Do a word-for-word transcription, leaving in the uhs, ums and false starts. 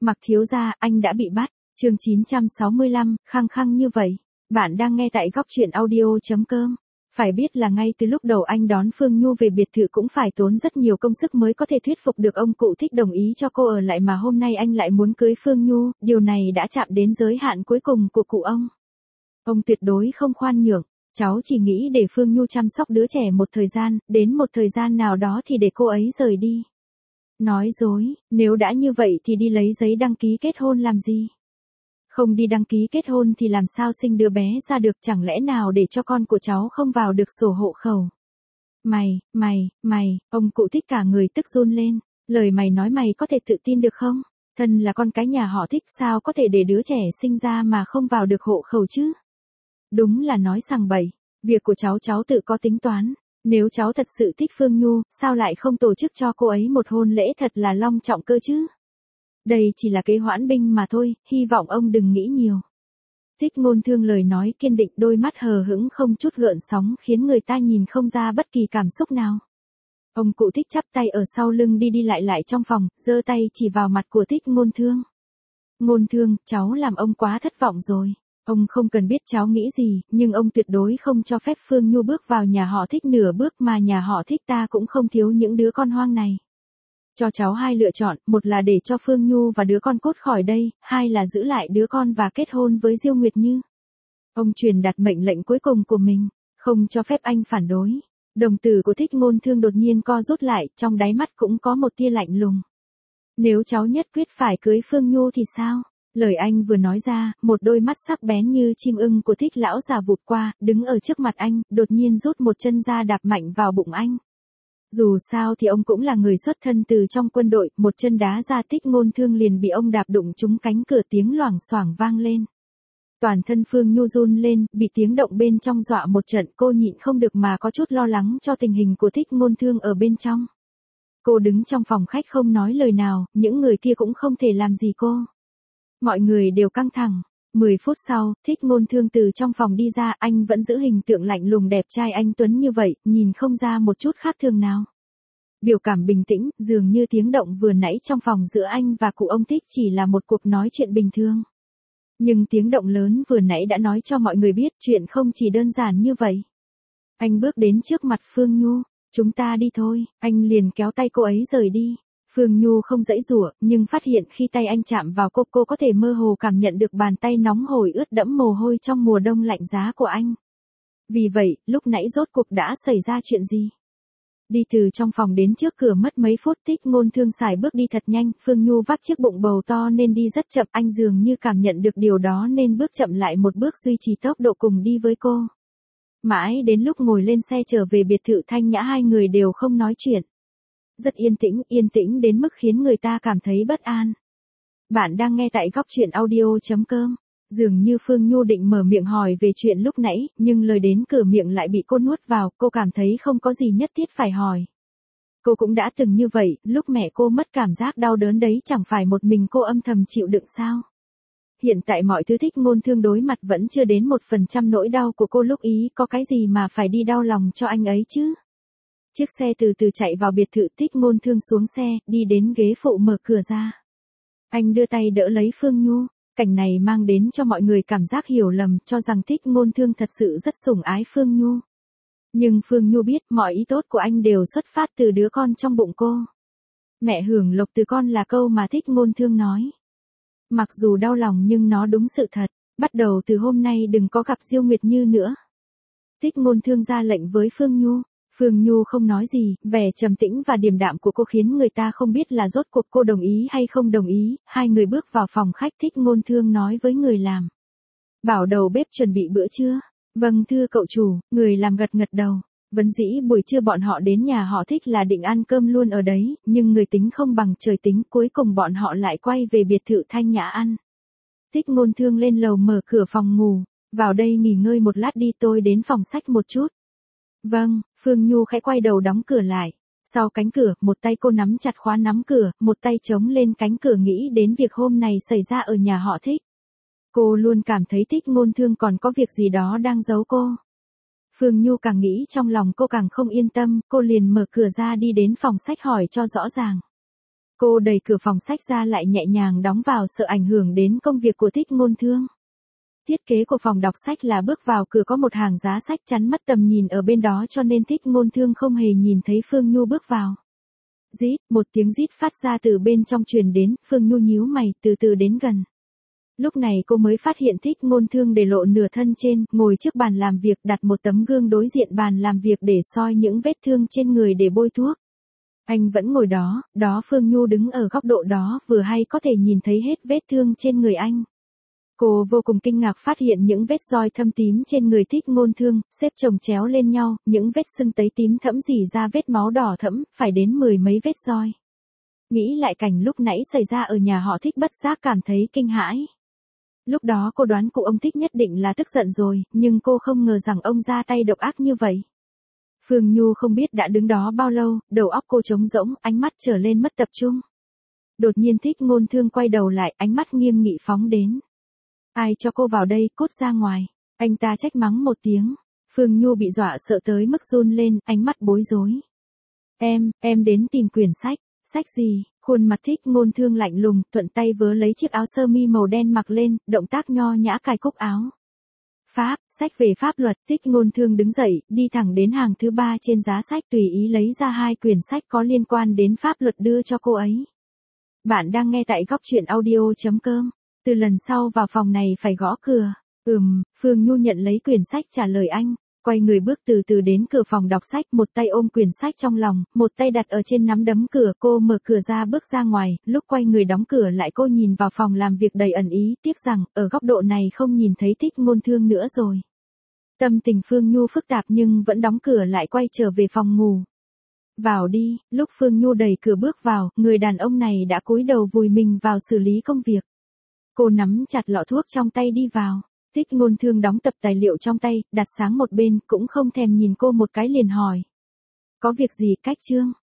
Mặc thiếu gia, anh đã bị bắt. Chương chín trăm sáu mươi lăm, khăng khăng như vậy. Bạn đang nghe tại góc truyện audio.com. Phải biết là ngay từ lúc đầu anh đón Phương Nhu về biệt thự cũng phải tốn rất nhiều công sức mới có thể thuyết phục được ông cụ Thích đồng ý cho cô ở lại, mà hôm nay anh lại muốn cưới Phương Nhu, điều này đã chạm đến giới hạn cuối cùng của cụ ông. Ông tuyệt đối không khoan nhượng, cháu chỉ nghĩ để Phương Nhu chăm sóc đứa trẻ một thời gian, đến một thời gian nào đó thì để cô ấy rời đi. Nói dối, nếu đã như vậy thì đi lấy giấy đăng ký kết hôn làm gì? Không đi đăng ký kết hôn thì làm sao sinh đứa bé ra được, chẳng lẽ nào để cho con của cháu không vào được sổ hộ khẩu? Mày, mày, mày, ông cụ Thích cả người tức run lên, lời mày nói mày có thể tự tin được không? Thân là con cái nhà họ Thích sao có thể để đứa trẻ sinh ra mà không vào được hộ khẩu chứ? Đúng là nói sằng bậy, việc của cháu cháu tự có tính toán. Nếu cháu thật sự thích Phương Nhu, sao lại không tổ chức cho cô ấy một hôn lễ thật là long trọng cơ chứ? Đây chỉ là kế hoãn binh mà thôi, hy vọng ông đừng nghĩ nhiều. Thích Ngôn Thương lời nói kiên định, đôi mắt hờ hững không chút gợn sóng khiến người ta nhìn không ra bất kỳ cảm xúc nào. Ông cụ Thích chắp tay ở sau lưng đi đi lại lại trong phòng, giơ tay chỉ vào mặt của Thích Ngôn Thương. Ngôn Thương, cháu làm ông quá thất vọng rồi. Ông không cần biết cháu nghĩ gì, nhưng ông tuyệt đối không cho phép Phương Nhu bước vào nhà họ Thích nửa bước, mà nhà họ Thích ta cũng không thiếu những đứa con hoang này. Cho cháu hai lựa chọn, một là để cho Phương Nhu và đứa con cốt khỏi đây, hai là giữ lại đứa con và kết hôn với Diêu Nguyệt Như. Ông truyền đạt mệnh lệnh cuối cùng của mình, không cho phép anh phản đối. Đồng tử của Thích Ngôn Thương đột nhiên co rút lại, trong đáy mắt cũng có một tia lạnh lùng. Nếu cháu nhất quyết phải cưới Phương Nhu thì sao? Lời anh vừa nói ra, một đôi mắt sắc bén như chim ưng của Thích lão già vụt qua, đứng ở trước mặt anh, đột nhiên rút một chân ra đạp mạnh vào bụng anh. Dù sao thì ông cũng là người xuất thân từ trong quân đội, một chân đá ra Thích Ngôn Thương liền bị ông đạp đụng trúng cánh cửa, tiếng loảng xoảng vang lên. Toàn thân Phương Nhu run lên, bị tiếng động bên trong dọa một trận, cô nhịn không được mà có chút lo lắng cho tình hình của Thích Ngôn Thương ở bên trong. Cô đứng trong phòng khách không nói lời nào, những người kia cũng không thể làm gì cô. Mọi người đều căng thẳng. Mười phút sau, Thích Ngôn Thương từ trong phòng đi ra, anh vẫn giữ hình tượng lạnh lùng đẹp trai anh tuấn như vậy, nhìn không ra một chút khác thường nào. Biểu cảm bình tĩnh, dường như tiếng động vừa nãy trong phòng giữa anh và cụ ông Thích chỉ là một cuộc nói chuyện bình thường. Nhưng tiếng động lớn vừa nãy đã nói cho mọi người biết chuyện không chỉ đơn giản như vậy. Anh bước đến trước mặt Phương Nhu, chúng ta đi thôi, anh liền kéo tay cô ấy rời đi. Phương Nhu không giãy giụa, nhưng phát hiện khi tay anh chạm vào cô, cô có thể mơ hồ cảm nhận được bàn tay nóng hổi ướt đẫm mồ hôi trong mùa đông lạnh giá của anh. Vì vậy, lúc nãy rốt cuộc đã xảy ra chuyện gì? Đi từ trong phòng đến trước cửa mất mấy phút, Thích Ngôn Thương xài bước đi thật nhanh, Phương Nhu vác chiếc bụng bầu to nên đi rất chậm, anh dường như cảm nhận được điều đó nên bước chậm lại một bước, duy trì tốc độ cùng đi với cô. Mãi đến lúc ngồi lên xe trở về biệt thự Thanh Nhã, hai người đều không nói chuyện. Rất yên tĩnh, yên tĩnh đến mức khiến người ta cảm thấy bất an. Bạn đang nghe tại góc truyện audio.com. Dường như Phương Nhu định mở miệng hỏi về chuyện lúc nãy, nhưng lời đến cửa miệng lại bị cô nuốt vào, cô cảm thấy không có gì nhất thiết phải hỏi. Cô cũng đã từng như vậy, lúc mẹ cô mất cảm giác đau đớn đấy chẳng phải một mình cô âm thầm chịu đựng sao? Hiện tại mọi thứ Thích Ngôn Thương đối mặt vẫn chưa đến một phần trăm nỗi đau của cô lúc ý, có cái gì mà phải đi đau lòng cho anh ấy chứ? Chiếc xe từ từ chạy vào biệt thự, Thích Ngôn Thương xuống xe, đi đến ghế phụ mở cửa ra. Anh đưa tay đỡ lấy Phương Nhu, cảnh này mang đến cho mọi người cảm giác hiểu lầm, cho rằng Thích Ngôn Thương thật sự rất sủng ái Phương Nhu. Nhưng Phương Nhu biết mọi ý tốt của anh đều xuất phát từ đứa con trong bụng cô. Mẹ hưởng lộc từ con là câu mà Thích Ngôn Thương nói. Mặc dù đau lòng nhưng nó đúng sự thật, bắt đầu từ hôm nay đừng có gặp Diêu Nguyệt Như nữa. Thích Ngôn Thương ra lệnh với Phương Nhu. Phương Nhu không nói gì, vẻ trầm tĩnh và điềm đạm của cô khiến người ta không biết là rốt cuộc cô đồng ý hay không đồng ý. Hai người bước vào phòng khách, Thích Ngôn Thương nói với người làm. Bảo đầu bếp chuẩn bị bữa trưa. Vâng thưa cậu chủ, người làm gật gật đầu. Vốn dĩ buổi trưa bọn họ đến nhà họ Thích là định ăn cơm luôn ở đấy, nhưng người tính không bằng trời tính, cuối cùng bọn họ lại quay về biệt thự Thanh Nhã ăn. Thích Ngôn Thương lên lầu mở cửa phòng ngủ. Vào đây nghỉ ngơi một lát đi, tôi đến phòng sách một chút. Vâng, Phương Nhu khẽ quay đầu đóng cửa lại. Sau cánh cửa, một tay cô nắm chặt khóa nắm cửa, một tay chống lên cánh cửa, nghĩ đến việc hôm nay xảy ra ở nhà họ Thích. Cô luôn cảm thấy Thích Ngôn Thương còn có việc gì đó đang giấu cô. Phương Nhu càng nghĩ trong lòng cô càng không yên tâm, cô liền mở cửa ra đi đến phòng sách hỏi cho rõ ràng. Cô đẩy cửa phòng sách ra lại nhẹ nhàng đóng vào sợ ảnh hưởng đến công việc của Thích Ngôn Thương. Thiết kế của phòng đọc sách là bước vào cửa có một hàng giá sách chắn mất tầm nhìn ở bên đó cho nên Thích Ngôn Thương không hề nhìn thấy Phương Nhu bước vào. Rít, một tiếng rít phát ra từ bên trong truyền đến, Phương Nhu nhíu mày, từ từ đến gần. Lúc này cô mới phát hiện Thích Ngôn Thương để lộ nửa thân trên, ngồi trước bàn làm việc đặt một tấm gương đối diện bàn làm việc để soi những vết thương trên người để bôi thuốc. Anh vẫn ngồi đó, đó Phương Nhu đứng ở góc độ đó vừa hay có thể nhìn thấy hết vết thương trên người anh. Cô vô cùng kinh ngạc phát hiện những vết roi thâm tím trên người Thích Ngôn Thương, xếp chồng chéo lên nhau, những vết sưng tấy tím thẫm rỉ ra vết máu đỏ thẫm, phải đến mười mấy vết roi. Nghĩ lại cảnh lúc nãy xảy ra ở nhà họ Thích bất giác cảm thấy kinh hãi. Lúc đó cô đoán cụ ông Thích nhất định là tức giận rồi, nhưng cô không ngờ rằng ông ra tay độc ác như vậy. Phương Nhu không biết đã đứng đó bao lâu, đầu óc cô trống rỗng, ánh mắt trở lên mất tập trung. Đột nhiên Thích Ngôn Thương quay đầu lại, ánh mắt nghiêm nghị phóng đến. Ai cho cô vào đây, cút ra ngoài. Anh ta trách mắng một tiếng. Phương Nhu bị dọa sợ tới mức run lên, ánh mắt bối rối. Em, em đến tìm quyển sách. Sách gì? Khuôn mặt Thích Ngôn Thương lạnh lùng, thuận tay vớ lấy chiếc áo sơ mi màu đen mặc lên, động tác nho nhã cài cúc áo. Pháp, sách về pháp luật. Thích Ngôn Thương đứng dậy, đi thẳng đến hàng thứ ba trên giá sách tùy ý lấy ra hai quyển sách có liên quan đến pháp luật đưa cho cô ấy. Bạn đang nghe tại góc truyện audio chấm com. Từ lần sau vào phòng này phải gõ cửa. Ừm, Phương Nhu nhận lấy quyển sách trả lời anh. Quay người bước từ từ đến cửa phòng đọc sách, một tay ôm quyển sách trong lòng, một tay đặt ở trên nắm đấm cửa. Cô mở cửa ra bước ra ngoài, lúc quay người đóng cửa lại cô nhìn vào phòng làm việc đầy ẩn ý, tiếc rằng, ở góc độ này không nhìn thấy Thích Ngôn Thương nữa rồi. Tâm tình Phương Nhu phức tạp nhưng vẫn đóng cửa lại quay trở về phòng ngủ. Vào đi, lúc Phương Nhu đẩy cửa bước vào, người đàn ông này đã cúi đầu vùi mình vào xử lý công việc. Cô nắm chặt lọ thuốc trong tay đi vào. Thích Ngôn Thương đóng tập tài liệu trong tay, đặt sáng một bên, cũng không thèm nhìn cô một cái liền hỏi. Có việc gì Cách Trương?